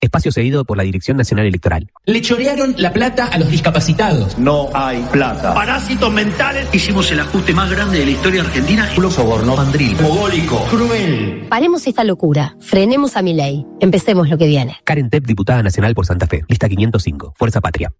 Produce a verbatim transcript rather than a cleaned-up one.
Espacio cedido por la Dirección Nacional Electoral. Le chorearon la plata a los discapacitados. No hay plata. Parásitos mentales. Hicimos el ajuste más grande de la historia argentina. Lo sobornó Mandril. Mogólico. Cruel. Paremos esta locura. Frenemos a Milei. Empecemos lo que viene. Karen Tepp, diputada nacional por Santa Fe. Lista quinientos cinco. Fuerza Patria.